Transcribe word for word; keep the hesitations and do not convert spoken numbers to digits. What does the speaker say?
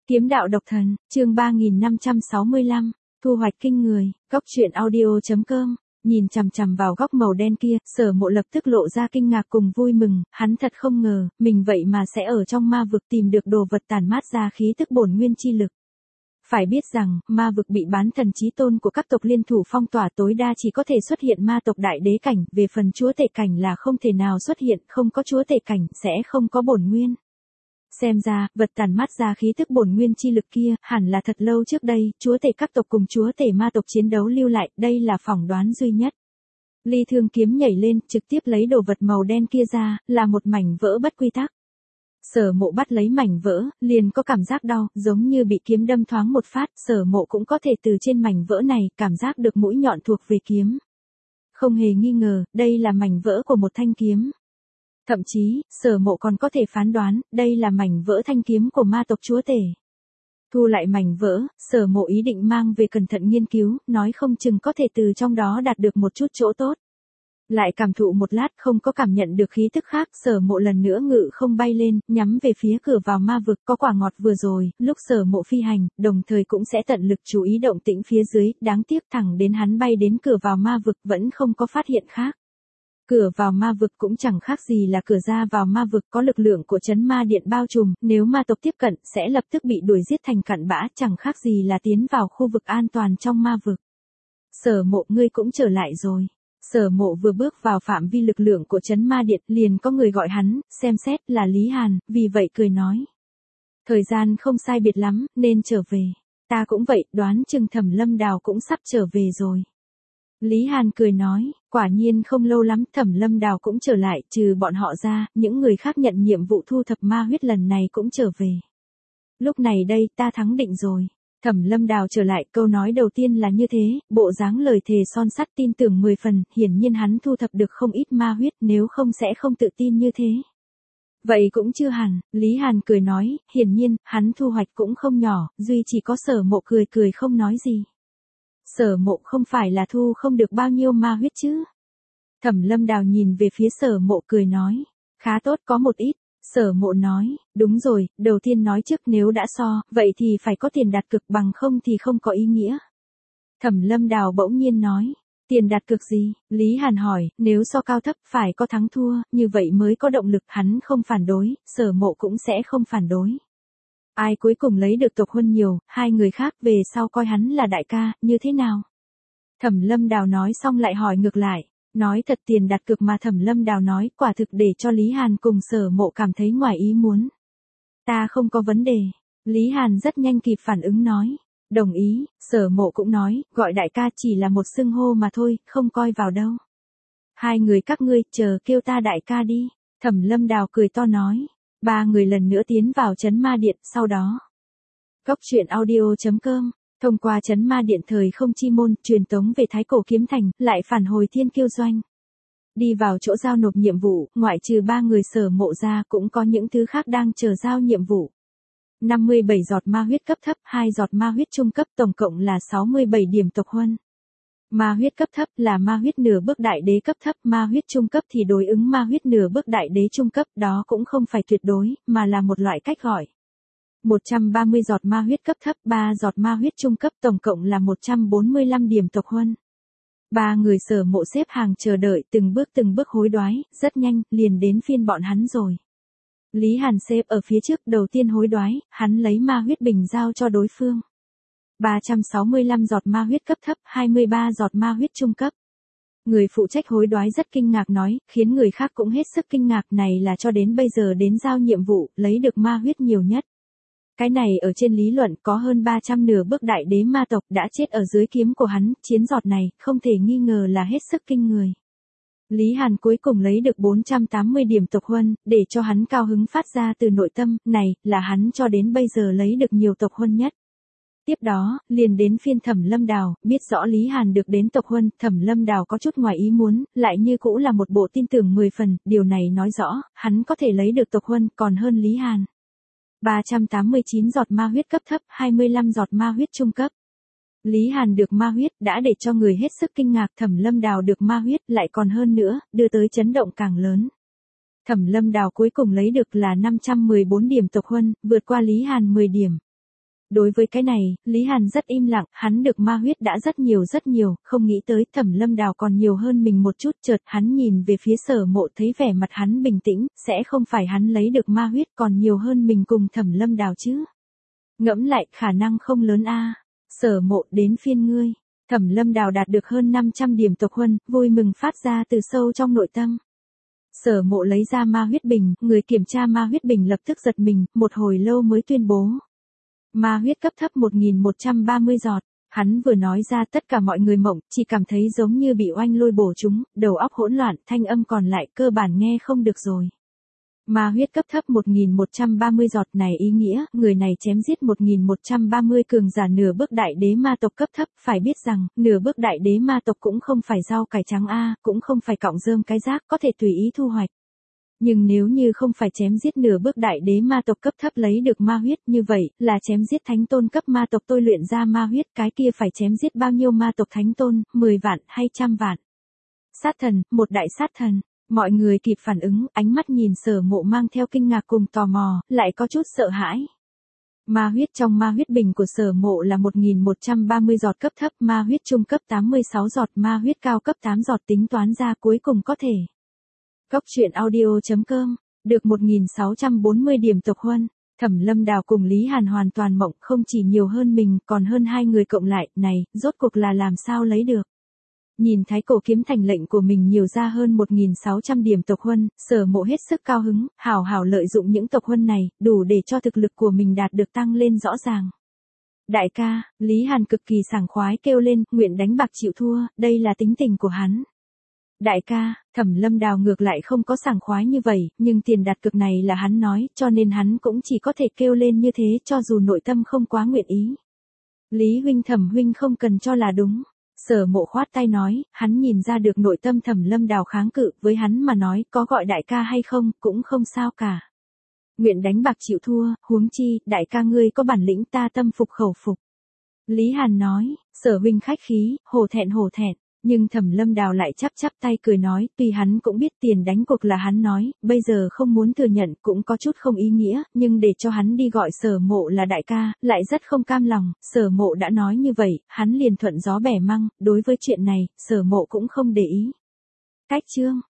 Kiếm đạo độc thần, chương ba nghìn năm trăm sáu mươi lăm, thu hoạch kinh người, góc truyện audio chấm com. Nhìn chằm chằm vào góc màu đen kia, Sở Mộ lập tức lộ ra kinh ngạc cùng vui mừng, hắn thật không ngờ, mình vậy mà sẽ ở trong ma vực tìm được đồ vật tản mát ra khí tức bổn nguyên chi lực. Phải biết rằng, ma vực bị bán thần chí tôn của các tộc liên thủ phong tỏa, tối đa chỉ có thể xuất hiện ma tộc đại đế cảnh, về phần chúa tể cảnh là không thể nào xuất hiện, không có chúa tể cảnh sẽ không có bổn nguyên. Xem ra, vật tản mát ra khí tức bổn nguyên chi lực kia, hẳn là thật lâu trước đây, chúa tể các tộc cùng chúa tể ma tộc chiến đấu lưu lại, đây là phỏng đoán duy nhất. Ly Thương kiếm nhảy lên, trực tiếp lấy đồ vật màu đen kia ra, là một mảnh vỡ bất quy tắc. Sở Mộ bắt lấy mảnh vỡ, liền có cảm giác đau, giống như bị kiếm đâm thoáng một phát, Sở Mộ cũng có thể từ trên mảnh vỡ này, cảm giác được mũi nhọn thuộc về kiếm. Không hề nghi ngờ, đây là mảnh vỡ của một thanh kiếm. Thậm chí, Sở Mộ còn có thể phán đoán, đây là mảnh vỡ thanh kiếm của ma tộc chúa tể. Thu lại mảnh vỡ, Sở Mộ ý định mang về cẩn thận nghiên cứu, nói không chừng có thể từ trong đó đạt được một chút chỗ tốt. Lại cảm thụ một lát không có cảm nhận được khí tức khác, Sở Mộ lần nữa ngự không bay lên, nhắm về phía cửa vào ma vực, có quả ngọt vừa rồi, lúc Sở Mộ phi hành, đồng thời cũng sẽ tận lực chú ý động tĩnh phía dưới, đáng tiếc thẳng đến hắn bay đến cửa vào ma vực vẫn không có phát hiện khác. Cửa vào ma vực cũng chẳng khác gì là cửa ra vào ma vực, có lực lượng của chấn ma điện bao trùm, nếu ma tộc tiếp cận sẽ lập tức bị đuổi giết thành cặn bã, chẳng khác gì là tiến vào khu vực an toàn trong ma vực. Sở Mộ, ngươi cũng trở lại rồi. Sở Mộ vừa bước vào phạm vi lực lượng của chấn ma điện, liền có người gọi hắn, xem xét là Lý Hàn, vì vậy cười nói. Thời gian không sai biệt lắm, nên trở về. Ta cũng vậy, đoán chừng Thẩm Lâm Đào cũng sắp trở về rồi. Lý Hàn cười nói, quả nhiên không lâu lắm Thẩm Lâm Đào cũng trở lại, trừ bọn họ ra, những người khác nhận nhiệm vụ thu thập ma huyết lần này cũng trở về. Lúc này đây ta thắng định rồi. Thẩm Lâm Đào trở lại, câu nói đầu tiên là như thế, bộ dáng lời thề son sắt tin tưởng mười phần, hiển nhiên hắn thu thập được không ít ma huyết, nếu không sẽ không tự tin như thế. Vậy cũng chưa hẳn, Lý Hàn cười nói, hiển nhiên, hắn thu hoạch cũng không nhỏ, duy chỉ có Sở Mộ cười cười không nói gì. Sở Mộ không phải là thu không được bao nhiêu ma huyết chứ? Thẩm Lâm Đào nhìn về phía Sở Mộ cười nói, khá tốt, có một ít. Sở Mộ nói, đúng rồi, đầu tiên nói trước nếu đã so, vậy thì phải có tiền đặt cược, bằng không thì không có ý nghĩa. Thẩm Lâm Đào bỗng nhiên nói, tiền đặt cược gì? Lý Hàn hỏi, nếu so cao thấp phải có thắng thua, như vậy mới có động lực, hắn không phản đối, Sở Mộ cũng sẽ không phản đối. Ai cuối cùng lấy được tộc huân nhiều, hai người khác về sau coi hắn là đại ca, như thế nào? Thẩm Lâm Đào nói xong lại hỏi ngược lại. Nói thật, tiền đặt cược mà Thẩm Lâm Đào nói, quả thực để cho Lý Hàn cùng Sở Mộ cảm thấy ngoài ý muốn. Ta không có vấn đề. Lý Hàn rất nhanh kịp phản ứng nói. Đồng ý, Sở Mộ cũng nói, gọi đại ca chỉ là một xưng hô mà thôi, không coi vào đâu. Hai người các ngươi, chờ kêu ta đại ca đi. Thẩm Lâm Đào cười to nói. Ba người lần nữa tiến vào chấn ma điện, sau đó. Góc truyện audio chấm com. Thông qua chấn ma điện thời không chi môn, truyền tống về Thái Cổ Kiếm Thành, lại phản hồi Thiên Kiêu Doanh. Đi vào chỗ giao nộp nhiệm vụ, ngoại trừ ba người Sở Mộ ra cũng có những thứ khác đang chờ giao nhiệm vụ. năm mươi bảy giọt ma huyết cấp thấp, hai giọt ma huyết trung cấp, tổng cộng là sáu mươi bảy điểm tộc huân. Ma huyết cấp thấp là ma huyết nửa bước đại đế cấp thấp, ma huyết trung cấp thì đối ứng ma huyết nửa bước đại đế trung cấp, đó cũng không phải tuyệt đối, mà là một loại cách gọi. một trăm ba mươi giọt ma huyết cấp thấp, ba giọt ma huyết trung cấp, tổng cộng là một trăm bốn mươi lăm điểm tộc huân. Ba người Sở Mộ xếp hàng chờ đợi, từng bước từng bước hối đoái, rất nhanh, liền đến phiên bọn hắn rồi. Lý Hàn xếp ở phía trước, đầu tiên hối đoái, hắn lấy ma huyết bình giao cho đối phương. ba trăm sáu mươi lăm giọt ma huyết cấp thấp, hai mươi ba giọt ma huyết trung cấp. Người phụ trách hối đoái rất kinh ngạc nói, khiến người khác cũng hết sức kinh ngạc, này là cho đến bây giờ đến giao nhiệm vụ, lấy được ma huyết nhiều nhất. Cái này ở trên lý luận có hơn ba trăm nửa bước đại đế ma tộc đã chết ở dưới kiếm của hắn, chiến giọt này, không thể nghi ngờ là hết sức kinh người. Lý Hàn cuối cùng lấy được bốn trăm tám mươi điểm tộc huân, để cho hắn cao hứng phát ra từ nội tâm, này, là hắn cho đến bây giờ lấy được nhiều tộc huân nhất. Tiếp đó, liền đến phiên Thẩm Lâm Đào, biết rõ Lý Hàn được đến tộc huân, Thẩm Lâm Đào có chút ngoài ý muốn, lại như cũ là một bộ tin tưởng mười phần, điều này nói rõ, hắn có thể lấy được tộc huân còn hơn Lý Hàn. ba trăm tám mươi chín giọt ma huyết cấp thấp, hai mươi lăm giọt ma huyết trung cấp. Lý Hàn được ma huyết đã để cho người hết sức kinh ngạc, Thẩm Lâm Đào được ma huyết lại còn hơn nữa, đưa tới chấn động càng lớn. Thẩm Lâm Đào cuối cùng lấy được là năm trăm mười bốn điểm tộc huân, vượt qua Lý Hàn mười điểm. Đối với cái này, Lý Hàn rất im lặng, hắn được ma huyết đã rất nhiều rất nhiều, không nghĩ tới Thẩm Lâm Đào còn nhiều hơn mình một chút, chợt hắn nhìn về phía Sở Mộ thấy vẻ mặt hắn bình tĩnh, sẽ không phải hắn lấy được ma huyết còn nhiều hơn mình cùng Thẩm Lâm Đào chứ. Ngẫm lại, khả năng không lớn a. Sở Mộ, đến phiên ngươi. Thẩm Lâm Đào đạt được hơn năm trăm điểm tộc huân, vui mừng phát ra từ sâu trong nội tâm. Sở Mộ lấy ra ma huyết bình, người kiểm tra ma huyết bình lập tức giật mình, một hồi lâu mới tuyên bố. Ma huyết cấp thấp một nghìn một trăm ba mươi giọt, hắn vừa nói ra tất cả mọi người mộng, chỉ cảm thấy giống như bị oanh lôi bổ chúng, đầu óc hỗn loạn, thanh âm còn lại cơ bản nghe không được rồi. Ma huyết cấp thấp một nghìn một trăm ba mươi giọt này ý nghĩa, người này chém giết một nghìn một trăm ba mươi cường giả nửa bước đại đế ma tộc cấp thấp, phải biết rằng, nửa bước đại đế ma tộc cũng không phải rau cải trắng a, cũng không phải cọng rơm cái rác, có thể tùy ý thu hoạch. Nhưng nếu như không phải chém giết nửa bước đại đế ma tộc cấp thấp lấy được ma huyết, như vậy, là chém giết thánh tôn cấp ma tộc tôi luyện ra ma huyết, cái kia phải chém giết bao nhiêu ma tộc thánh tôn, mười vạn hay trăm vạn. Sát thần, một đại sát thần. Mọi người kịp phản ứng, ánh mắt nhìn Sở Mộ mang theo kinh ngạc cùng tò mò, lại có chút sợ hãi. Ma huyết trong ma huyết bình của Sở Mộ là một nghìn một trăm ba mươi giọt cấp thấp, ma huyết trung cấp tám mươi sáu giọt, ma huyết cao cấp tám giọt, tính toán ra cuối cùng có thể. Góc truyện audio chấm com, được một nghìn sáu trăm bốn mươi điểm tộc huân. Thẩm Lâm Đào cùng Lý Hàn hoàn toàn mộng, không chỉ nhiều hơn mình, còn hơn hai người cộng lại, này, rốt cuộc là làm sao lấy được. Nhìn Thái Cổ kiếm thành lệnh của mình nhiều ra hơn một nghìn sáu trăm điểm tộc huân, Sở Mộ hết sức cao hứng, hảo hảo lợi dụng những tộc huân này, đủ để cho thực lực của mình đạt được tăng lên rõ ràng. Đại ca, Lý Hàn cực kỳ sảng khoái kêu lên, nguyện đánh bạc chịu thua, đây là tính tình của hắn. Đại ca, Thẩm Lâm Đào ngược lại không có sảng khoái như vậy, nhưng tiền đặt cược này là hắn nói, cho nên hắn cũng chỉ có thể kêu lên như thế cho dù nội tâm không quá nguyện ý. Lý huynh Thẩm huynh không cần cho là đúng. Sở Mộ khoát tay nói, hắn nhìn ra được nội tâm Thẩm Lâm Đào kháng cự, với hắn mà nói, có gọi đại ca hay không, cũng không sao cả. Nguyện đánh bạc chịu thua, huống chi, đại ca ngươi có bản lĩnh ta tâm phục khẩu phục. Lý Hàn nói, Sở huynh khách khí, hổ thẹn hổ thẹn. Nhưng Thẩm Lâm Đào lại chắp chắp tay cười nói, tuy hắn cũng biết tiền đánh cuộc là hắn nói, bây giờ không muốn thừa nhận cũng có chút không ý nghĩa, nhưng để cho hắn đi gọi Sở Mộ là đại ca, lại rất không cam lòng, Sở Mộ đã nói như vậy, hắn liền thuận gió bẻ măng, đối với chuyện này, Sở Mộ cũng không để ý. Cách chương